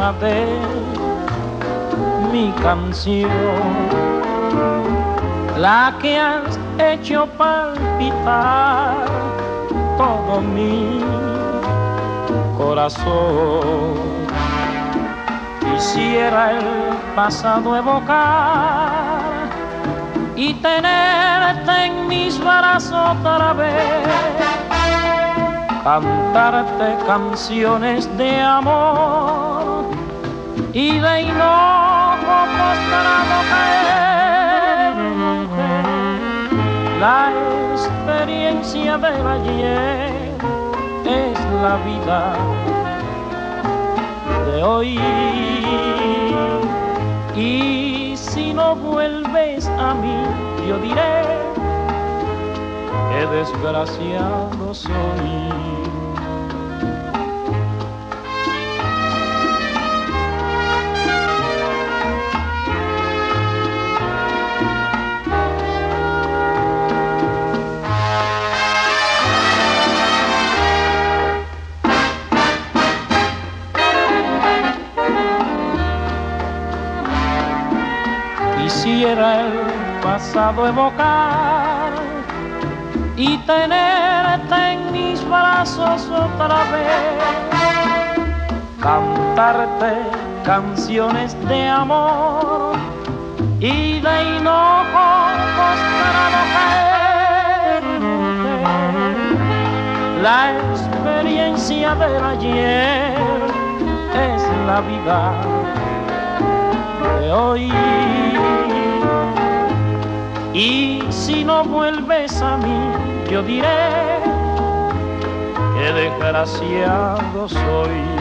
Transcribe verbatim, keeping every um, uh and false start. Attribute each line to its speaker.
Speaker 1: otra vez mi canción, la que has hecho palpitar todo mi corazón. Quisiera el pasado evocar y tenerte en mis brazos otra vez, cantarte canciones de amor y de hinojo postrado caer. La experiencia del ayer es la vida de hoy, y si no vuelves a mí yo diré que desgraciado soy. Quisiera el pasado evocar y tenerte en mis brazos otra vez, cantarte canciones de amor y de hinojo postrado caer. La experiencia del ayer es la vida de hoy, y si no vuelves a mí yo diré que desgraciado soy.